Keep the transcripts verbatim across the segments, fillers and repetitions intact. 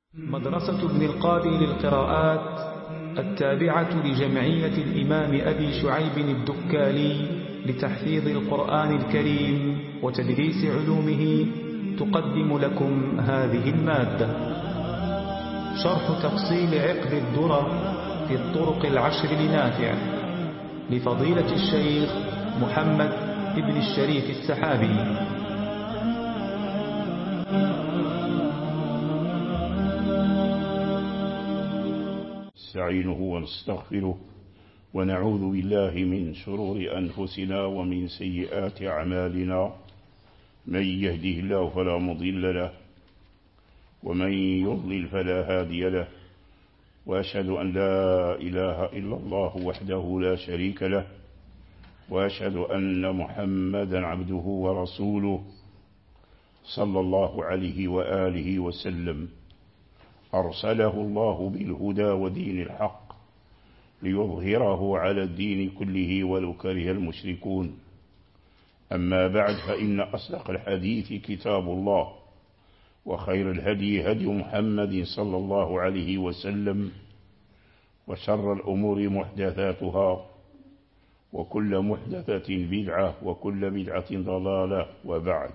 مدرسة ابن القاضي للقراءات التابعة لجمعية الإمام أبي شعيب الدكالي لتحفيظ القرآن الكريم وتدريس علومه تقدم لكم هذه المادة. شرح تفصيل عقد الدرر في الطرق العشر لنافع لفضيلة الشيخ محمد ابن الشريف السحابي. نستعينه ونستغفره ونعوذ بالله من شرور أنفسنا ومن سيئات أعمالنا. من يهده الله فلا مضل له ومن يضلل فلا هادي له، وأشهد أن لا إله إلا الله وحده لا شريك له، وأشهد أن محمدا عبده ورسوله صلى الله عليه وآله وسلم. أرسله الله بالهدى ودين الحق ليظهره على الدين كله ولو كره المشركون. أما بعد، فإن أصدق الحديث كتاب الله، وخير الهدي هدي محمد صلى الله عليه وسلم، وشر الأمور محدثاتها، وكل محدثة بدعة، وكل بدعة ضلالة، وبعد.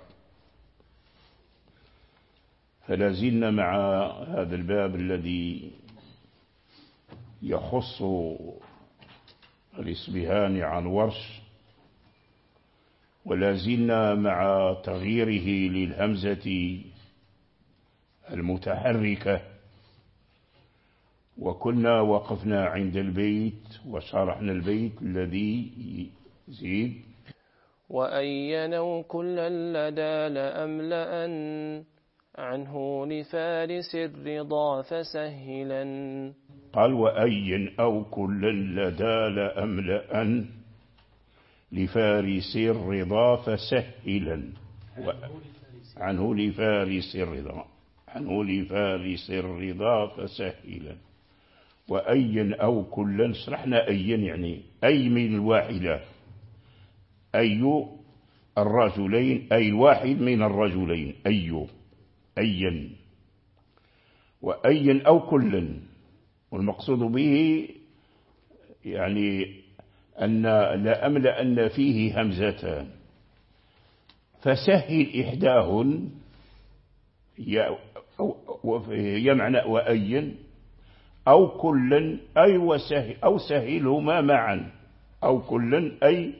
فلازلنا مع هذا الباب الذي يخص الإصبهاني عن ورش، ولازلنا مع تغييره للهمزة المتحركة، وكنا وقفنا عند البيت وشرحنا البيت الذي يزيد: وأينوا كل لدى لأملأن عنه لفارس الرضا فسهلا. قال: وأين أو كل لدى لأملأن لفارس الرضا فسهلا. عنه لفارس الرضا عنه لفارس الرضا فسهلا. وأين أو كلا، شرحنا أين يعني أي من الواحدة، أي الرجلين، أي الواحد من الرجلين، أي أين. وأين أو كلا، والمقصود به يعني أن لا أملأ أن فيه همزتان، فسهل إحداهن يمعنى وأين أو كلا أي وسهل أو سهلهما معا، أو كلا أي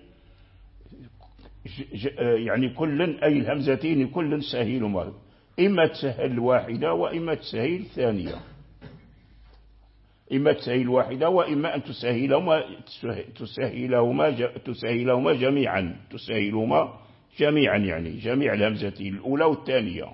يعني كلا أي الهمزتين كلا سهلهما، إما تسهل الواحدة وإما تسهل الثانية، إما تسهل الواحدة وإما أن تسهلهما تسهلهما تسهلهما جميعا تسهلهما جميعا يعني جميع الهمزتين الأولى والثانية.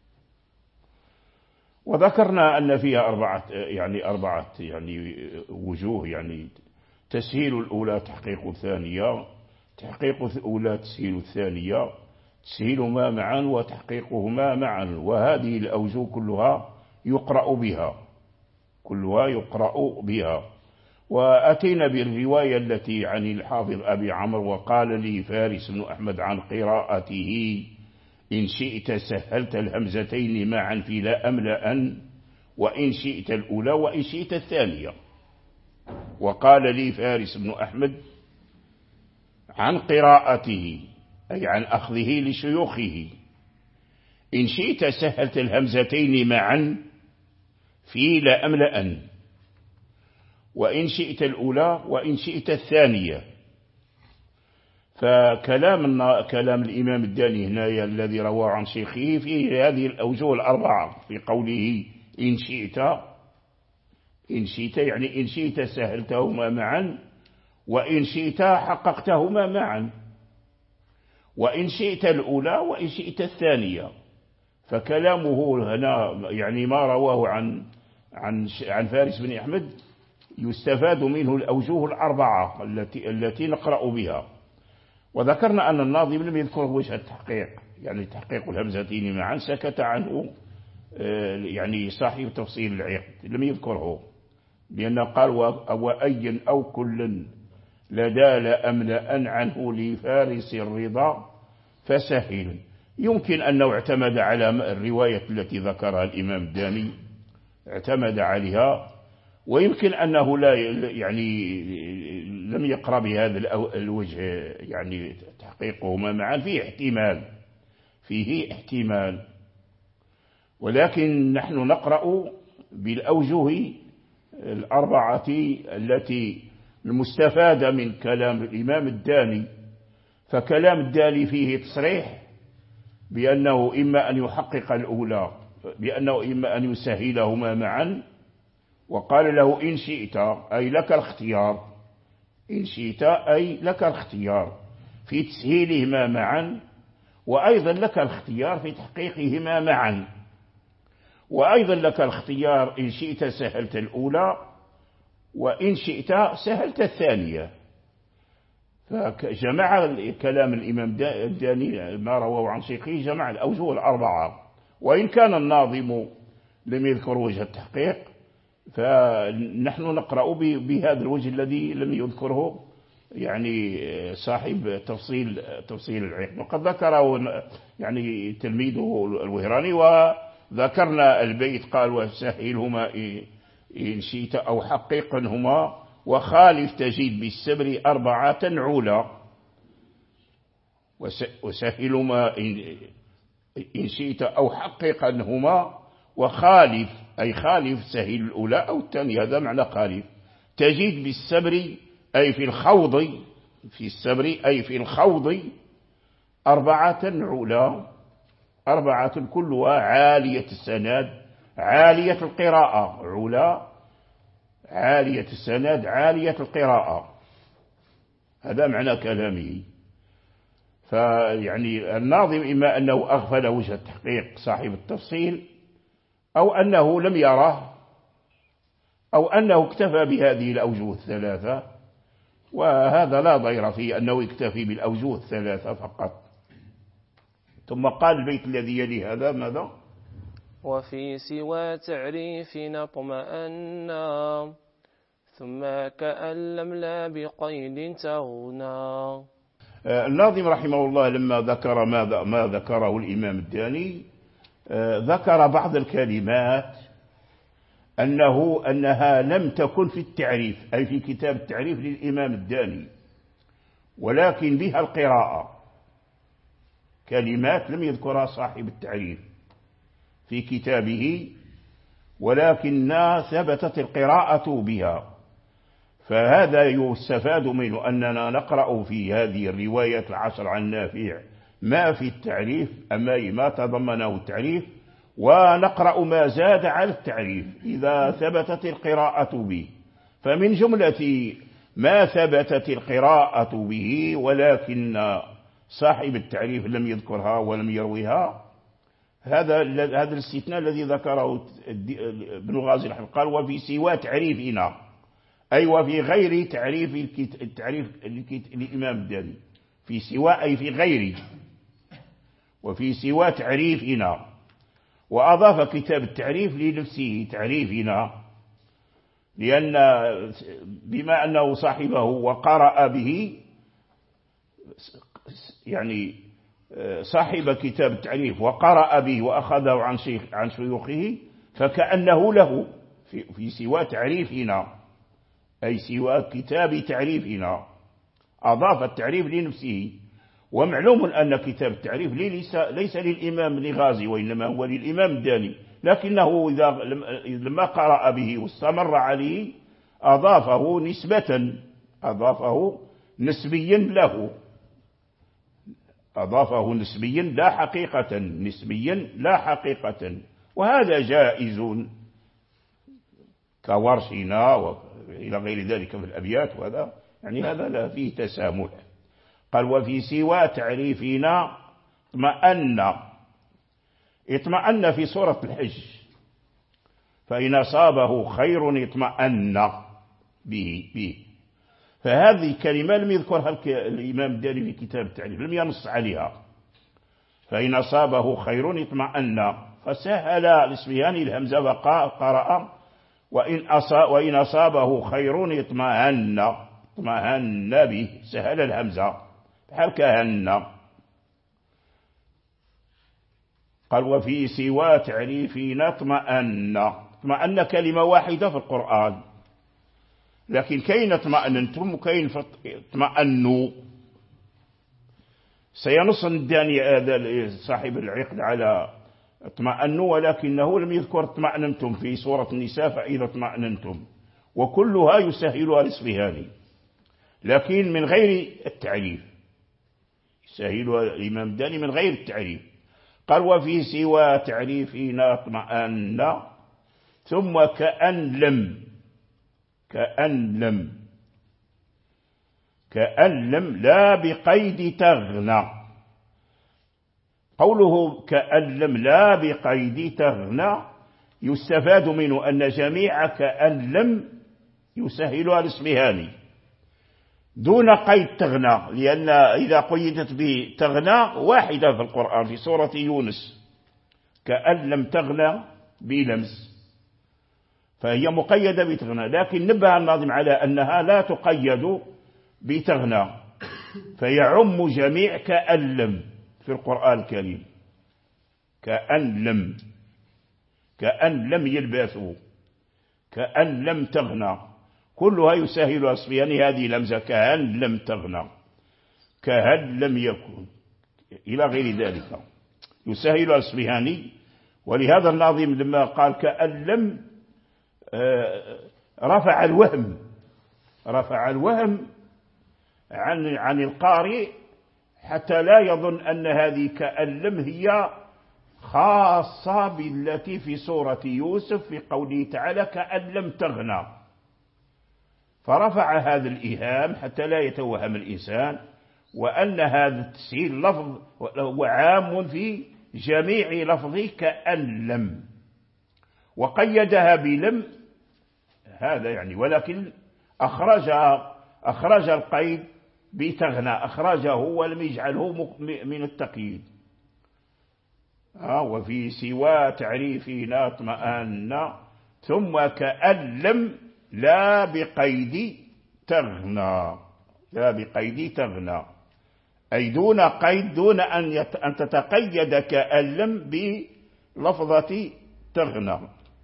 وذكرنا أن فيها أربعة يعني أربعة يعني وجوه، يعني تسهيل الأولى تحقيق الثانية، تحقيق الأولى تسهيل الثانية، تسهيلهما معا وتحقيقهما معا. وهذه الأوجه كلها يقرأ بها كلها يقرأ بها. وأتينا بالرواية التي عن الحافظ أبي عمرو: وقال لي فارس بن أحمد عن قراءته: إن شئت سهلت الهمزتين معا في لا أملأن، وإن شئت الأولى وإن شئت الثانية. وقال لي فارس بن أحمد عن قراءته أي عن أخذه لشيوخه: إن شئت سهلت الهمزتين معا في لا أملأن، وإن شئت الأولى وإن شئت الثانية. فكلام كلام الإمام الداني هنا الذي رواه عن شيخه في هذه الأوجه الأربعة، في قوله إن شئت إن شئت يعني إن شئت سهلتهما معا، وإن شئت حققتهما معا، وإن شئت الأولى وإن شئت الثانية. فكلامه هنا يعني ما رواه عن عن عن فارس بن أحمد يستفاد منه الأوجه الأربعة التي التي نقرأ بها. وذكرنا أن الناظم لم يذكر وجه التحقيق، يعني تحقيق الهمزتين معا، سكت عنه يعني صاحب تفصيل العقد لم يذكره، لأنه قال: وأين أو كل لدى لأملأن عنه لفارس الرضا فسهل. يمكن أنه اعتمد على الرواية التي ذكرها الإمام الداني اعتمد عليها، ويمكن أنه لا يعني لم يقرأ بهذا الوجه يعني تحقيقهما معا، فيه احتمال فيه احتمال ولكن نحن نقرأ بالأوجه الأربعة التي المستفادة من كلام الإمام الداني. فكلام الداني فيه تصريح بأنه إما أن يحقق الأولى، بأنه إما أن يسهلهما معا، وقال له إن شئت أي لك الاختيار، إن شئت أي لك الاختيار في تسهيلهما معا، وأيضا لك الاختيار في تحقيقهما معا، وأيضا لك الاختيار إن شئت سهلت الأولى، وإن شئت سهلت الثانية. فجمع كلام الإمام الداني ما رواه عن شيخه، جمع الأوجه الأربعة، وإن كان الناظم لم يذكر وجه التحقيق فنحن نقرأ بهذا الوجه الذي لم يذكره يعني صاحب تفصيل تفصيل العقد، وقد ذكره يعني تلميذه الوهراني، وذكرنا البيت قال وسهلهما إن شئت أو حققنهما وخالف تجد بالسبر أربعة عولا، وسهلهما إن شئت أو حققنهما وخالف أي خالف سهل الأولى أو الثانية، هذا معنى خالف. تجد بالسبر أي في الخوض، في السبر أي في الخوض أربعة عولا، أربعة كلها عالية السند عالية القراءة، عولا عالية السند عالية القراءة، هذا معنى كلامه. فيعني الناظم إما أنه أغفل وجه التحقيق صاحب التفصيل، أو أنه لم يره، أو أنه اكتفى بهذه الأوجه الثلاثة، وهذا لا ضير فيه أنه يكتفي بالأوجه الثلاثة فقط. ثم قال البيت الذي يلي هذا ماذا؟ وفي سوى تعريفنا اطمأنا ثم كأن لم لا بقيد تغنى. الناظم رحمه الله لما ذكر ما, ما ذكره الإمام الداني ذكر بعض الكلمات أنه أنها لم تكن في التعريف، أي في كتاب التعريف للإمام الداني، ولكن بها القراءة، كلمات لم يذكرها صاحب التعريف في كتابه ولكنها ثبتت القراءة بها. فهذا يستفاد منه أننا نقرأ في هذه الرواية العشر عن نافع ما في التعريف، أما ما تضمنه التعريف، ونقرأ ما زاد على التعريف إذا ثبتت القراءة به. فمن جملة ما ثبتت القراءة به ولكن صاحب التعريف لم يذكرها ولم يرويها، هذا هذا الاستثناء الذي ذكره ابن الغازي رحمه الله، قال وفي سوى تعريفنا، أي وفي غير تعريف التعريف الإمام الداني، في سوى أي في غير، وفي سوى تعريفنا، وأضاف كتاب التعريف لنفسه تعريفنا، لأن بما أنه صاحبه وقرأ به، يعني صاحب كتاب التعريف وقرأ به وأخذه عن شيخ عن شيوخه، فكأنه له في, في سوى تعريفنا، أي سوى كتاب تعريفنا، أضاف التعريف لنفسه. ومعلوم أن كتاب التعريف ليس, ليس للإمام الغازي وإنما هو للإمام الداني، لكنه إذا لما قرأ به واستمر عليه أضافه نسبة، أضافه نسبيا له، أضافه نسبيا لا حقيقة، نسبيا لا حقيقة، وهذا جائز كورشنا وإلى غير ذلك في الأبيات، وهذا يعني هذا لا فيه تسامح. قال وفي سوى تعريفنا اطمأن، اطمأن في سورة الحج، فإن أصابه خير اطمأن به, به. فهذه الكلمة لم يذكرها الإمام الداني في كتاب التعريف، لم ينص عليها، فإن أصابه خير اطمأن، فسهل الاسميان الهمزة وقرأ وإن, وإن أصابه خير اطمأن، اطمأن به، سهل الهمزة بحال كهن. قال وفي سوى تعريفنا اطمأن، اطمأن كلمة واحدة في القرآن، لكن كاين اطمأننتم وكاين اطمأنوا. سينص الداني هذا صاحب العقد على اطمأنوا، ولكنه لم يذكر اطمأننتم في سورة النساء، فإذا اطمأننتم، وكلها يسهلها الإصفهاني لكن من غير التعريف، يسهلها الإمام الداني من غير التعريف. قال وفي سوى تعريفنا اطمأن ثم كأن لم، كأن لم، كأن لم لا بقيد تغنى. قوله كأن لم لا بقيد تغنى يستفاد منه أن جميع كأن لم يسهلها الإصفهاني دون قيد تغنى، لأن إذا قيدت بتغنى واحدة في القرآن في سورة يونس، كأن لم تغنى بلمس، فهي مقيدة بتغنى، لكن نبه الناظم على أنها لا تقيد بتغنى، فيعم جميع كأن لم في القرآن الكريم، كأن لم، كأن لم يلبثوا، كأن لم تغنى، كلها يسهل الإصفهاني هذه لمزة، كأن لم تغنى، كهل لم يكن، إلى غير ذلك يسهل الإصفهاني. ولهذا الناظم لما قال كأن لم رفع الوهم، رفع الوهم عن عن القارئ حتى لا يظن أن هذه كأن لم هي خاصة بالتي في سورة يوسف في قوله تعالى كأن لم تغنى، فرفع هذا الإيهام حتى لا يتوهم الإنسان وأن هذا التسهيل لفظ هو عام في جميع لفظه كأن لم، وقيدها بلم هذا يعني، ولكن أخرج أخرج القيد بتغنى، أخرجه ولم يجعله من التقييد. وفي سوى تعريفنا اطمأن ثم كأن لم لا بقيد تغنى، لا بقيد تغنى، أي دون قيد، دون أن, يت... أن تتقيد كأن لم بلفظة تغنى،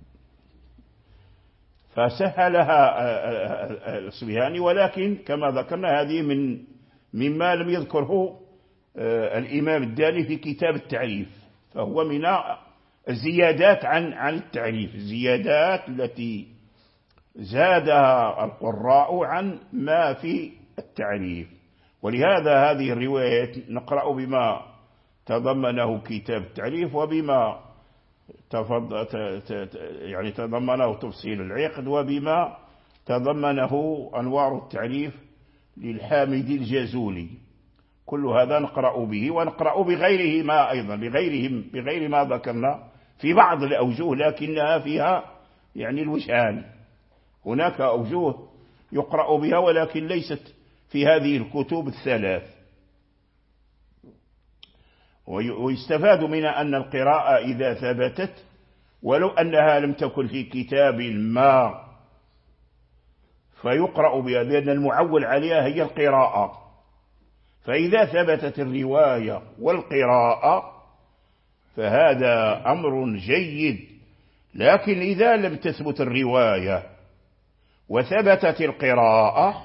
فسهلها الإصفهاني. ولكن كما ذكرنا هذه من مما لم يذكره الإمام الداني في كتاب التعريف، فهو من الزيادات عن عن التعريف، الزيادات التي زادها القراء عن ما في التعريف. ولهذا هذه الروايات نقرأ بما تضمنه كتاب التعريف وبما يعني تضمنه تفصيل العقد وبما تضمنه أنوار التعريف للحامد الجازولي، كل هذا نقرأ به ونقرأ بغيره ما أيضا بغيرهم بغير ما ذكرنا في بعض الأوجه، لكنها فيها يعني الوجهان، هناك أوجه يقرأ بها ولكن ليست في هذه الكتب الثلاث. ويستفاد من أن القراءة إذا ثبتت ولو أنها لم تكن في كتاب ما فيقرأ بها، لأن المعول عليها هي القراءة، فإذا ثبتت الرواية والقراءة فهذا أمر جيد. لكن إذا لم تثبت الرواية وثبتت القراءة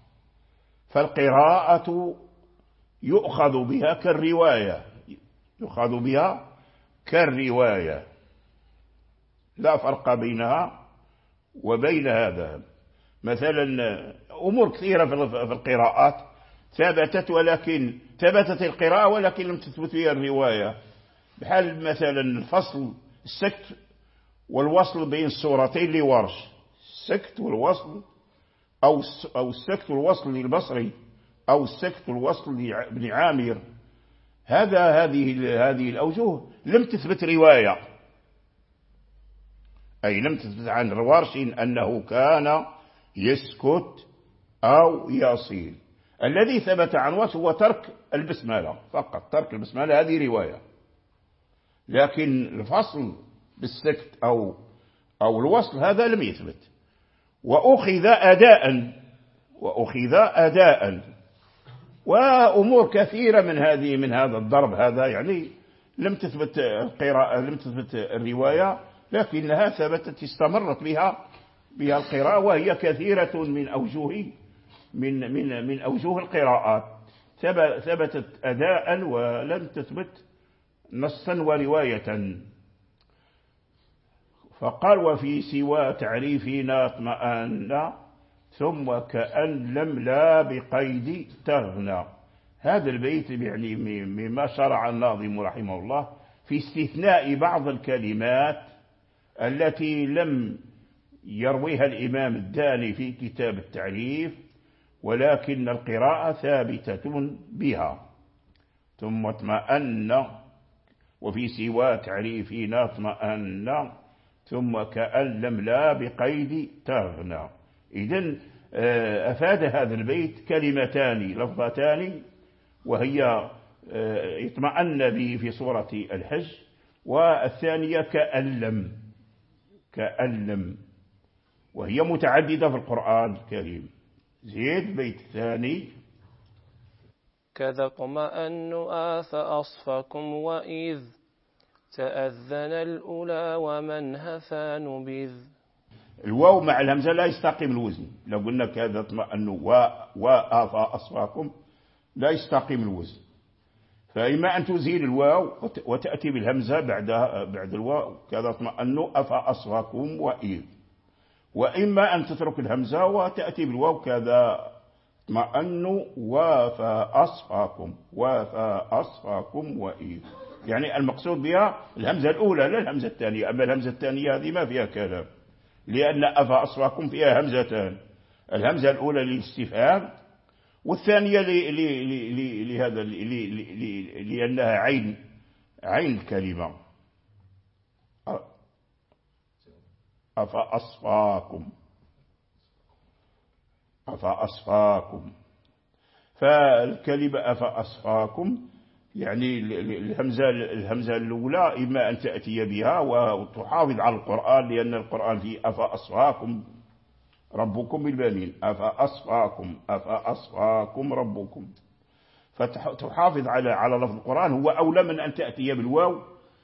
فالقراءة يؤخذ بها كالرواية، يؤخذ بها كالرواية، لا فرق بينها وبين هذا. مثلا أمور كثيرة في القراءات ثبتت ولكن ثبتت القراءة ولكن لم تثبت فيها الرواية، بحال مثلا الفصل السكت والوصل بين السورتين لورش، السكت والوصل أو أو السكت والوصل للبصري أو السكت والوصل لابن عامر، هذا هذه هذه الأوجه لم تثبت رواية، أي لم تثبت عن الورش أنه كان يسكت أو يصيل. الذي ثبت عن ورش هو ترك البسملة فقط، ترك البسملة هذه رواية، لكن الفصل بالسكت أو أو الوصل هذا لم يثبت. وأخذ أداء، وأخذ أداء، وأمور كثيرة من هذه من هذا الضرب هذا يعني لم تثبت القراءة، لم تثبت الرواية، لكنها ثبتت استمرت بها بها القراءة، وهي كثيرة من أوجه من من من أوجه القراءات، ثبتت أداء ولم تثبت نصا ورواية. فقال وفي سوى تعريفنا اطمأن ثم كأن لم لا بقيد تغنى. هذا البيت يعني مما شرع الناظم رحمه الله في استثناء بعض الكلمات التي لم يرويها الإمام الداني في كتاب التعريف، ولكن القراءة ثابتة بها. ثم اطمأن وفي سوى تعريفنا اطمأن ثم كأن لم لا بقيد تغنى. إذن أفاد هذا البيت كلمتان لفظتان، وهي اطمأن به في سورة الحج، والثانية كأن لم كأن لم، وهي متعددة في القرآن الكريم. زيد بيت الثاني. كذا اطمأن آث أصفكم وإذ تأذن الأولى ومن هفى نبذ. الواو مع الهمزة لا يستقيم الوزن. لو قلنا كذا اطمأن وآث أصفكم لا يستقيم الوزن، فإما أن تزيل الواو وتأتي بالهمزة بعد بعد الواو كذا اطمأن أفى أصفكم وإذ، وإما أن تترك الهمزة وتأتي بالواو كذا اطمأن وافى أصفاكم وافى أصفاكم وإذ. يعني المقصود بها الهمزة الأولى لا الهمزة الثانية. أما الهمزة الثانية هذه ما فيها كلام، لأن أفى أصفاكم فيها همزتان، الهمزة الأولى للاستفهام، والثانية لهذا لأنها عين عين الكلمة أفأصفاكم أفأصفاكم. فالكلمة أفأصفاكم يعني الهمزة الهمزة الأولى إما أن تأتي بها وتحافظ على القرآن، لأن القرآن فيه أفأصفاكم ربكم بالبنين أفأصفاكم أفأصفاكم ربكم، فتحافظ على على لفظ القرآن. هو أولى من أن تأتي بالواو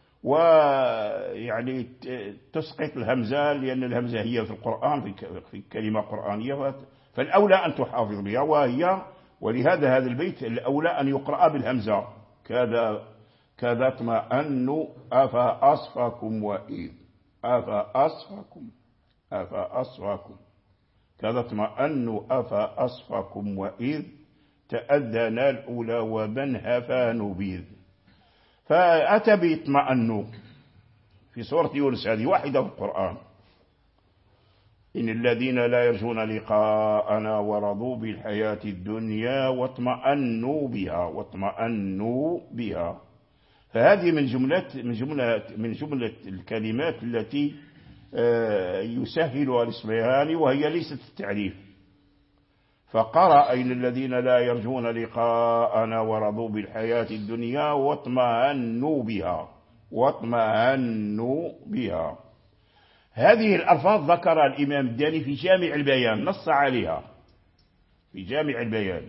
ويعني تسقط الهمزة، لأن الهمزة هي في القرآن في كلمة قرآنية، فالأولى أن تحافظ بها وهي. ولهذا هذا البيت الأولى أن يقرأ بالهمزة كذا كذا اطمأن أفأصفكم وإذ أفأصفكم أفأصفكم كذا اطمأن أفأصفكم وإذ تأذن الأولى ومن هفى نبذ. فأتى بيطمأن في سورة يونس، هذه واحدة في القرآن. إن الذين لا يرجون لقاءنا ورضوا بالحياة الدنيا واطمأنوا بها واطمأنوا بها. فهذه من جملة من جملة من جملة الكلمات التي يسهلها الاسميان، وهي ليست التعريف. فقرأ إن الذين لا يرجون لقاءنا ورضوا بالحياة الدنيا واطمأنوا بها واطمأنوا بها. هذه الألفاظ ذكر الإمام الداني في جامع البيان، نص عليها في جامع البيان،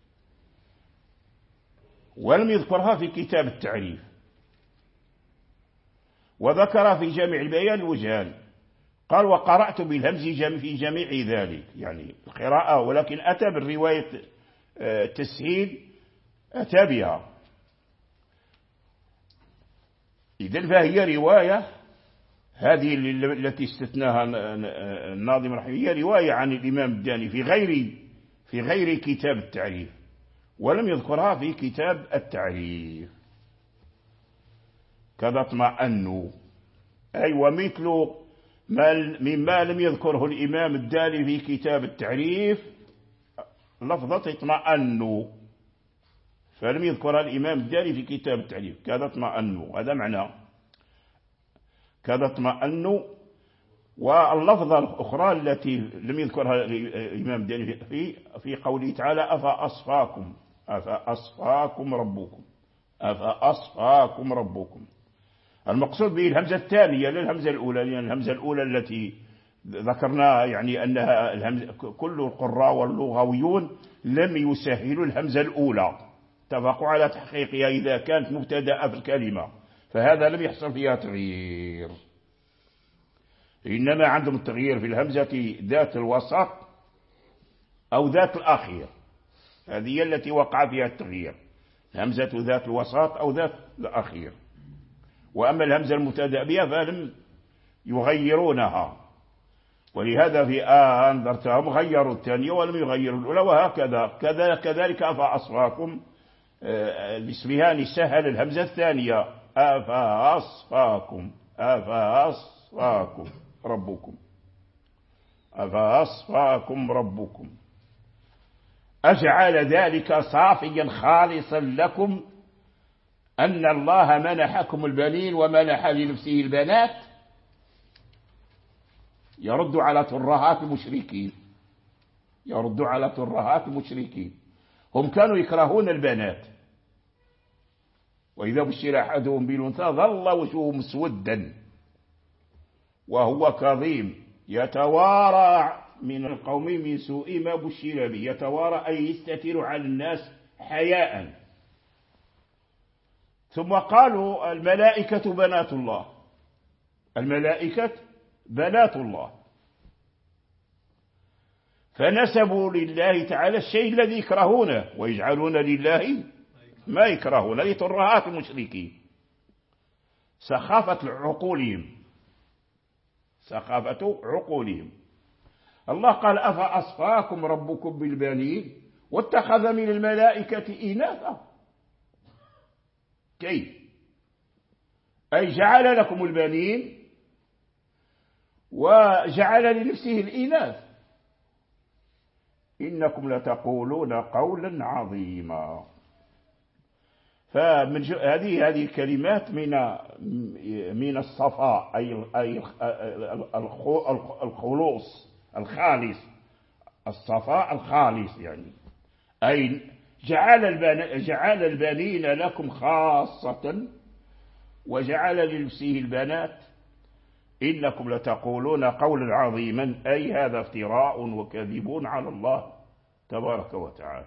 ولم يذكرها في كتاب التعريف. وذكر في جامع البيان وجهان، قال وقرأت بالهمز في جميع ذلك، يعني القراءة، ولكن أتى بالرواية تسهيل أتى بها. إذن فهي رواية، هذه التي استثناها الناظم رحمه الله، هي رواية عن الإمام الداني في غير في غير كتاب التعريف، ولم يذكرها في كتاب التعريف. كذا اطمأنوا، أي ومثل مما لم يذكره الإمام الداني في كتاب التعريف لفظة اطمأنوا، فلم يذكرها الإمام الداني في كتاب التعريف. كذا اطمأنوا هذا معنى كذا اطمأنوا. واللفظة الأخرى التي لم يذكرها الإمام الداني في في قوله تعالى أفأصفاكم أفأصفاكم ربكم أفأصفاكم ربكم. المقصود به الهمزة الثانية لا الهمزة الأولى، لأن الهمزة الأولى التي ذكرناها يعني أنها الهمزة كل القراء واللغويون لم يسهلوا الهمزة الأولى، اتفقوا على تحقيقها إذا كانت مبتدأ في الكلمة، فهذا لم يحصل فيها تغيير. إنما عندهم التغيير في الهمزة ذات الوسط أو ذات الأخير، هذه التي وقع فيها التغيير، همزة ذات الوسط أو ذات الأخير. وأما الهمزة المبتدأ بها فلم يغيرونها، ولهذا في آه أنذرتهم غيروا الثانية ولم يغيروا الأولى، وهكذا كذا كذلك أفأصفاكم باسمها سهل الهمزة الثانية أفأصفاكم أفأصفاكم ربكم أفأصفاكم ربكم أجعل ذلك صافيا خالصا لكم أن الله منحكم البنين ومنح لنفسه البنات. يرد على ترهات المشركين، يرد على ترهات المشركين، هم كانوا يكرهون البنات، وإذا بشر أحدهم بالأنثى ظل وجهه مسودا وهو كظيم يتوارى من القوم من سوء ما بشر به. يتوارى أي يستتر على الناس حياء. ثم قالوا الملائكة بنات الله، الملائكة بنات الله، فنسبوا لله تعالى الشيء الذي يكرهونه ويجعلون لله ما يكرهون لترهات المشركين، سخافة عقولهم، سخافة عقولهم. الله قال أفأصفاكم ربكم بالبنين واتخذ من الملائكة إناثا. كيف؟ أي جعل لكم البنين وجعل لنفسه الإناث. إنكم لتقولون قولا عظيما. فمن هذه هذه الكلمات من من الصفاء، أي أي الخلوص الخالص، الصفاء الخالص، يعني أي جعل البنين جعل البنين لكم خاصة وجعل لنفسه البنات. إنكم لتقولون قولا عظيما، أي هذا افتراء وكذب على الله تبارك وتعالى.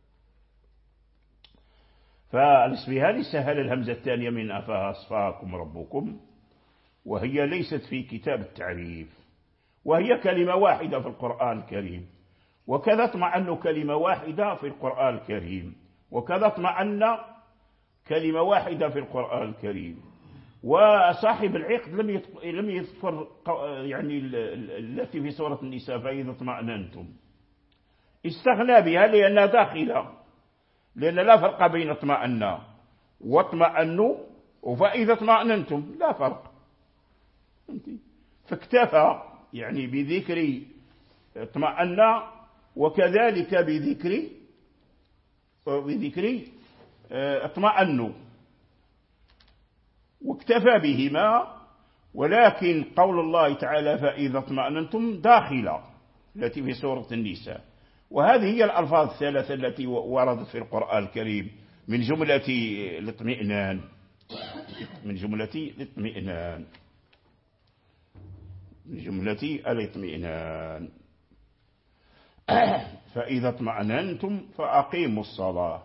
فالاسبهاني سهل الهمزة الثانية من أفأصفاكم ربكم، وهي ليست في كتاب التعريف، وهي كلمة واحدة في القرآن الكريم، وكذا اطمأن كلمة واحدة في القرآن الكريم، وكذا اطمأن كلمة واحدة في القرآن الكريم. وصاحب العقد لم لم يذكر يعني التي في سورة النساء فإذا اطمأننتم، استغنى بها لأنها داخلة، لأن لا فرق بين اطمأن واطمأنوا وفإذا اطمأننتم لا فرق، فاكتفى يعني بذكر اطمأن وكذلك بذكر بذكر اطمأنوا، واكتفى بهما. ولكن قول الله تعالى فإذا اطمأننتم داخلة التي في سورة النساء، وهذه هي الألفاظ الثلاثة التي وردت في القرآن الكريم من جملة الاطمئنان، من جملة الاطمئنان، من جملة الاطمئنان. فإذا اطمأننتم فأقيموا الصلاة،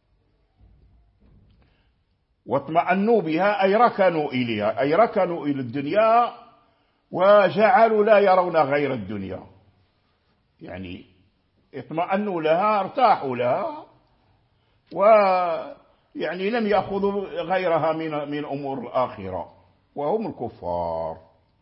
واطمأنوا بها أي ركنوا إليها، أي ركنوا إلى الدنيا وجعلوا لا يرون غير الدنيا، يعني اطمأنوا لها ارتاحوا لها، ويعني لم يأخذوا غيرها من من أمور الآخرة وهم الكفار.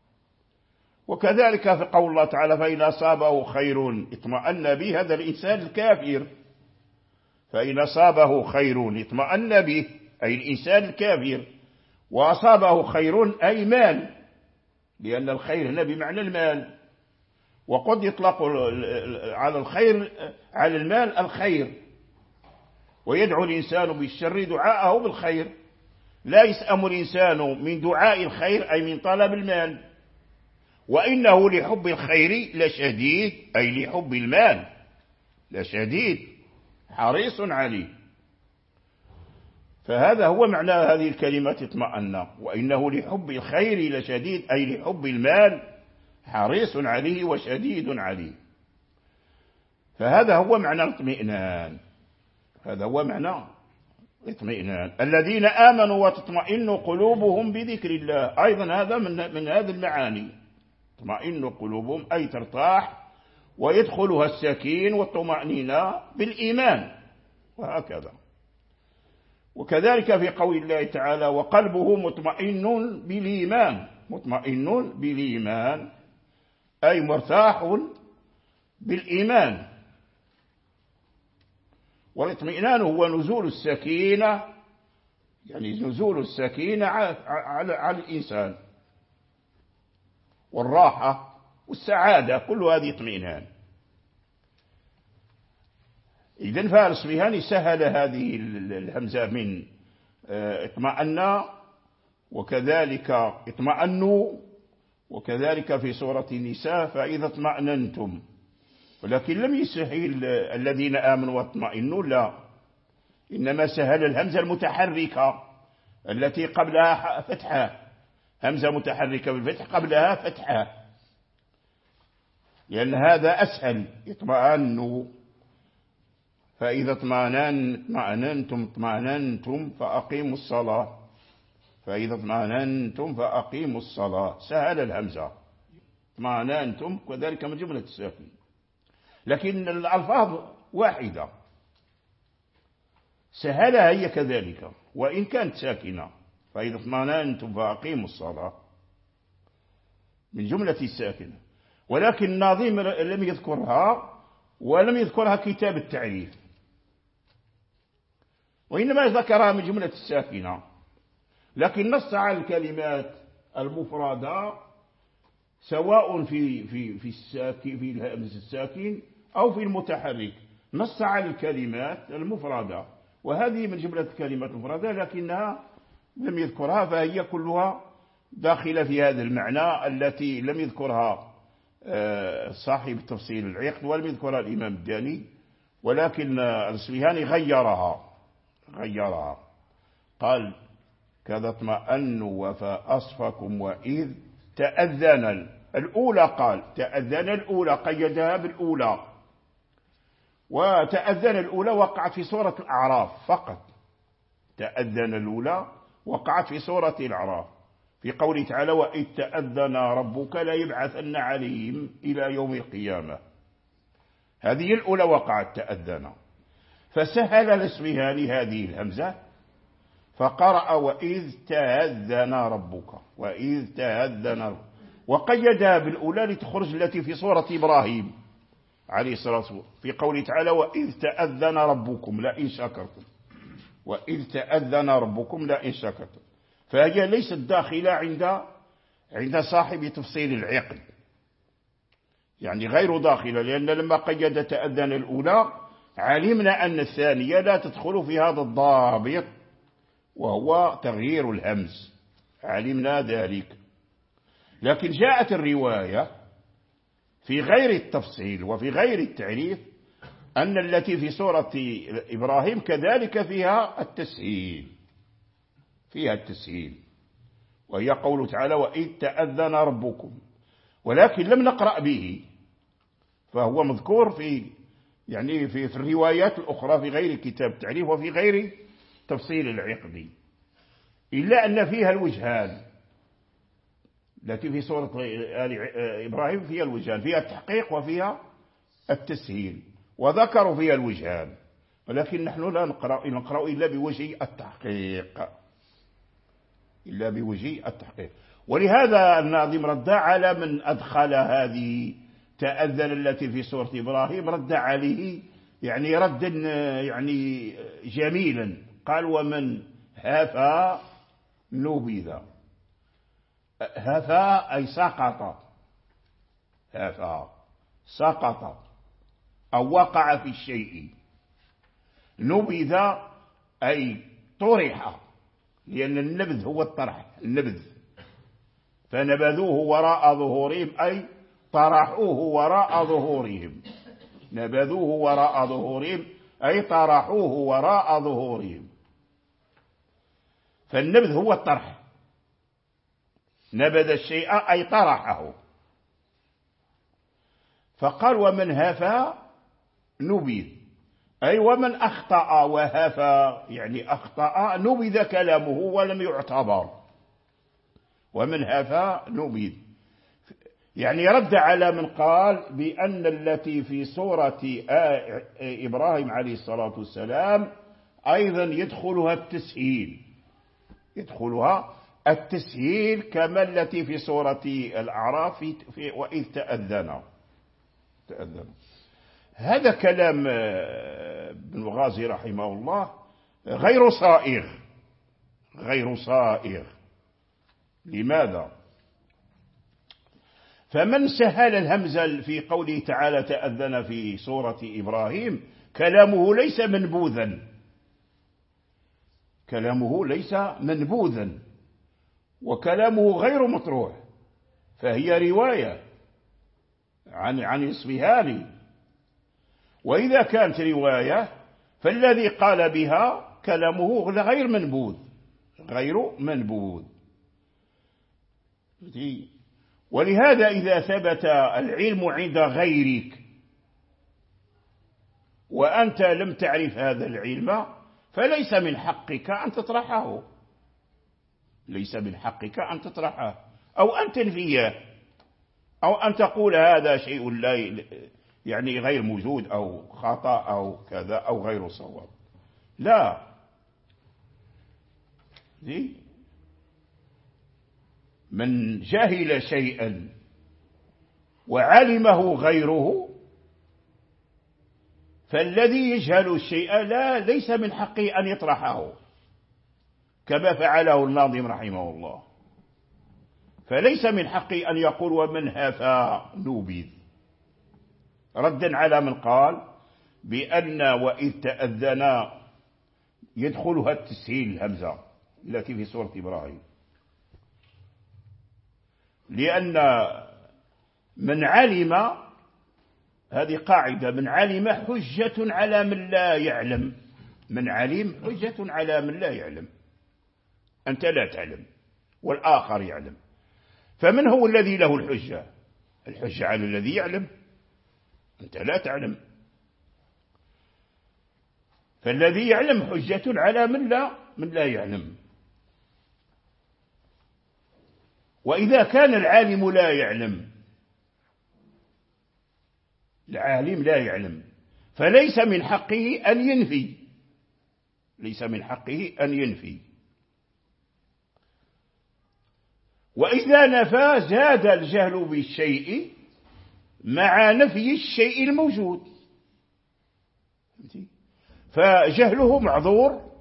وكذلك في قول الله تعالى فإن أصابه خير اطمأن به، هذا الإنسان الكافر، فإن أصابه خير اطمأن به أي الإنسان الكافر، وأصابه خير أي مال، لأن الخير هنا بمعنى المال، وقد يطلق على الخير على المال الخير، ويدعو الإنسان بالشر دعاءه بالخير، لا يسأم الإنسان من دعاء الخير أي من طلب المال، وإنه لحب الخير لشديد أي لحب المال لشديد حريص عليه. فهذا هو معنى هذه الكلمة اطمأن، وإنه لحب الخير لشديد أي لحب المال حريص عليه وشديد عليه. فهذا هو معنى الاطمئنان، هذا هو معنى الاطمئنان. الذين آمنوا وتطمئن قلوبهم بذكر الله، أيضا هذا من من هذه المعاني، تطمئن قلوبهم أي ترتاح ويدخلها السكين والطمأنينة بالإيمان، وهكذا. وكذلك في قول الله تعالى وقلبه مطمئن بالإيمان، مطمئن بالإيمان أي مرتاح بالإيمان. والاطمئنان هو نزول السكينة، يعني نزول السكينة على, على, على الإنسان، والراحة والسعادة، كل هذه اطمئنان. إذن فالأصبهاني سهل هذه الهمزة من اطمأن، وكذلك اطمأنوا، وكذلك في سورة النساء فإذا اطمأننتم، ولكن لم يسهل الذين آمنوا واطمئنوا، لا، إنما سهل الهمزة المتحركة التي قبلها فتحة، همزة متحركة بالفتح قبلها فتحة، لأن هذا أسهل. اطمأنوا فإذا اطمأننتم اطمأننتم فأقيموا الصلاة، فإذا اطمأننتم فأقيموا الصلاة، سهل الهمزة. اطمأننتم وذلك من جملة الساكن، لكن الألفاظ واحدة، سهلها هي كذلك وإن كانت ساكنة. فإذا اطمأننتم فأقيموا الصلاة من جملة الساكنة، ولكن الناظم لم يذكرها ولم يذكرها كتاب التعريف، وإنما ذكرها من جملة الساكنة، لكن نص على الكلمات المفردة سواء في في في الساكن في الهمز الساكن أو في المتحرك، نص على الكلمات المفردة، وهذه من جملة الكلمات المفردة لكنها لم يذكرها، فهي كلها داخلة في هذا المعنى التي لم يذكرها صاحب تفصيل العقد ولم يذكرها الإمام الداني، ولكن الأصبهاني غيرها غيرها قال كذا اطمأنوا وفأصفكم وإذ تأذن الأولى، قال تأذن الأولى، قيدها بالأولى، وتأذن الأولى وقعت في سورة الأعراف فقط، تأذن الأولى وقعت في سورة الأعراف في قوله تعالى وإذ تأذن ربك لا يبعثن عليهم إلى يوم القيامة، هذه الأولى وقعت تأذن، فسهل الأصبهاني هذه الهمزة فقرأ وإذ تأذن ربك، وإذ تأذن، وقيدها بالأولى لتخرج التي في سورة إبراهيم عليه الصلاة والسلام في قوله تعالى وإذ تأذن ربكم لئن شكرتم، وإذ تأذن ربكم لئن شكرتم، فهي ليست داخلة عند عند صاحب تفصيل العقد، يعني غير داخلة، لأن لما قيد تأذن الأولى علمنا أن الثانية لا تدخل في هذا الضابط وهو تغيير الهمز، علمنا ذلك. لكن جاءت الرواية في غير التفصيل وفي غير التعريف أن التي في سورة إبراهيم كذلك فيها التسهيل، فيها التسهيل، وهي قوله تعالى وإذ تأذن ربكم، ولكن لم نقرأ به، فهو مذكور في يعني في, في الروايات الأخرى في غير كتاب التعريف وفي غير تفصيل العقد، إلا أن فيها الوجهان التي في سورة إبراهيم فيها الوجهان، فيها التحقيق وفيها التسهيل، وذكروا فيها الوجهان، ولكن نحن لا نقرأ, نقرأ إلا بوجه التحقيق، إلا بوجه التحقيق. ولهذا الناظم رد على من أدخل هذه تأذن التي في سورة إبراهيم، رد عليه يعني ردا يعني جميلا، قال ومن هفا نبذ، هفا أي سقط، هفا سقط أو وقع في الشيء، نبذ أي طرح، لأن النبذ هو الطرح، النبذ، فنبذوه وراء ظهورهم أي طرحوه وراء ظهورهم، نبذوه وراء ظهورهم أي طرحوه وراء ظهورهم، فالنبذ هو الطرح، نبذ الشيء أي طرحه، فقال ومن هفا نبذ أي ومن أخطأ وهفا يعني أخطأ نبذ كلامه ولم يعتبر، ومن هفا نبذ، يعني رد على من قال بأن التي في سورة إبراهيم عليه الصلاة والسلام أيضا يدخلها التسهيل يدخلها التسهيل كما التي في سورة الأعراف في وإذ تأذن تأذن. هذا كلام ابن الغازي رحمه الله غير صائغ غير صائغ. لماذا؟ فمن سهل الهمزة في قوله تعالى تأذن في سورة إبراهيم كلامه ليس منبوذا كلامه ليس منبوذا وكلامه غير مطروح، فهي رواية عن عن إصفهاني. وإذا كانت رواية فالذي قال بها كلامه غير منبوذ غير منبوذ. ولهذا إذا ثبت العلم عند غيرك وأنت لم تعرف هذا العلم فليس من حقك أن تطرحه ليس من حقك أن تطرحه أو أن تنفيه أو أن تقول هذا شيء لا يعني غير موجود أو خطأ أو كذا أو غير صواب. لا، من جهل شيئا وعلمه غيره فالذي يجهل الشيء لا ليس من حقه أن يطرحه كما فعله الناظم رحمه الله. فليس من حقه أن يقول ومن هفا نوبذ، ردا على من قال بأن وإذ تأذن يدخلها التسهيل الهمزة التي في سورة إبراهيم، لأن من علم، هذه قاعدة، من علم حجة على من لا يعلم. من علم حجة على من لا يعلم. أنت لا تعلم والآخر يعلم، فمن هو الذي له الحجة؟ الحجة على الذي يعلم، أنت لا تعلم. فالذي يعلم حجة على من لا من لا يعلم. وإذا كان العالم لا يعلم، العالم لا يعلم، فليس من حقه أن ينفي، ليس من حقه أن ينفي. وإذا نفى زاد الجهل بالشيء مع نفي الشيء الموجود، فجهله معذور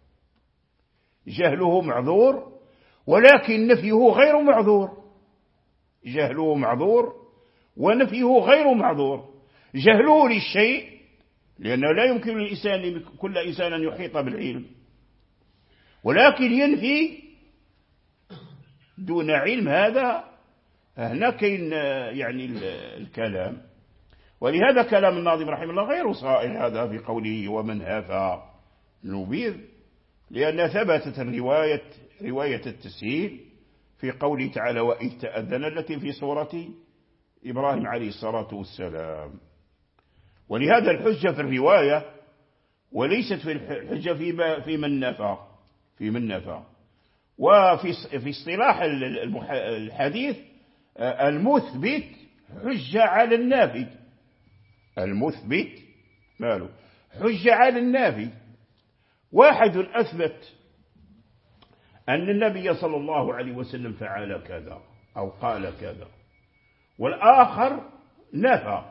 جهله معذور ولكن نفيه غير معذور. جهله معذور ونفيه غير معذور. جهله للشيء لأنه لا يمكن للإنسان كل إنسان أن يحيط بالعلم، ولكن ينفي دون علم. هذا هنا كاين يعني الكلام. ولهذا كلام الناظم رحمه الله غير صائغ هذا في قوله ومن هفا نبيذ، لأن ثبتت الرواية رواية التسهيل في قوله تعالى وإذ تأذن التي في سورة إبراهيم عليه الصلاة والسلام. ولهذا الحجة في الرواية وليست في الحجة في في من نفى في من نفى. وفي في اصطلاح الحديث المثبت حجة على النافي. المثبت ماله حجة على النافي. واحد أثبت أن النبي صلى الله عليه وسلم فعل كذا أو قال كذا، والآخر نفى،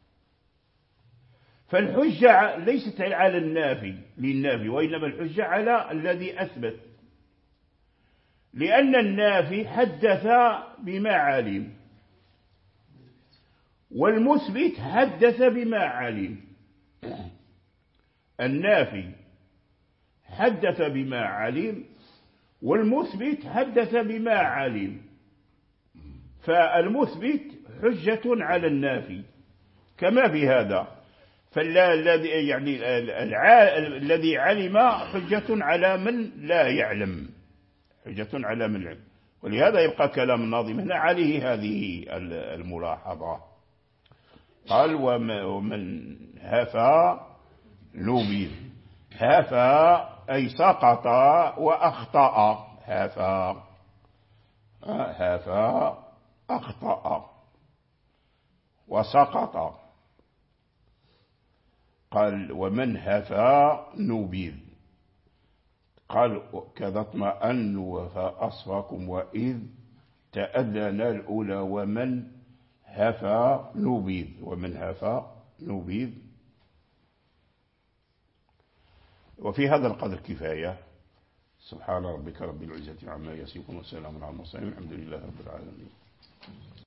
فالحجة ليست على النافي للنافي، وإنما الحجة على الذي أثبت، لأن النافي حدث بما علم والمثبت حدث بما علم. النافي حدث بما علم والمثبت حدث بما علم، فالمثبت حجة على النافي كما في هذا. فالذي يعني الذي علم حجة على من لا يعلم، حجة على من يعلم. ولهذا يبقى كلام الناظم هنا عليه هذه الملاحظة. قال ومن هفا نبيذ. هفا أي سقط وأخطأ. هفا هفا أخطأ. وسقط. قال ومن هفا نبذ. قال كذا اطمأن فأصفاكم وإذ تأذن الأولى ومن هفا نبذ. ومن هفا نبذ. وفي هذا القدر كفاية. سبحان ربك رب العزة عما يصفون وسلام على المرسلين الحمد لله رب العالمين.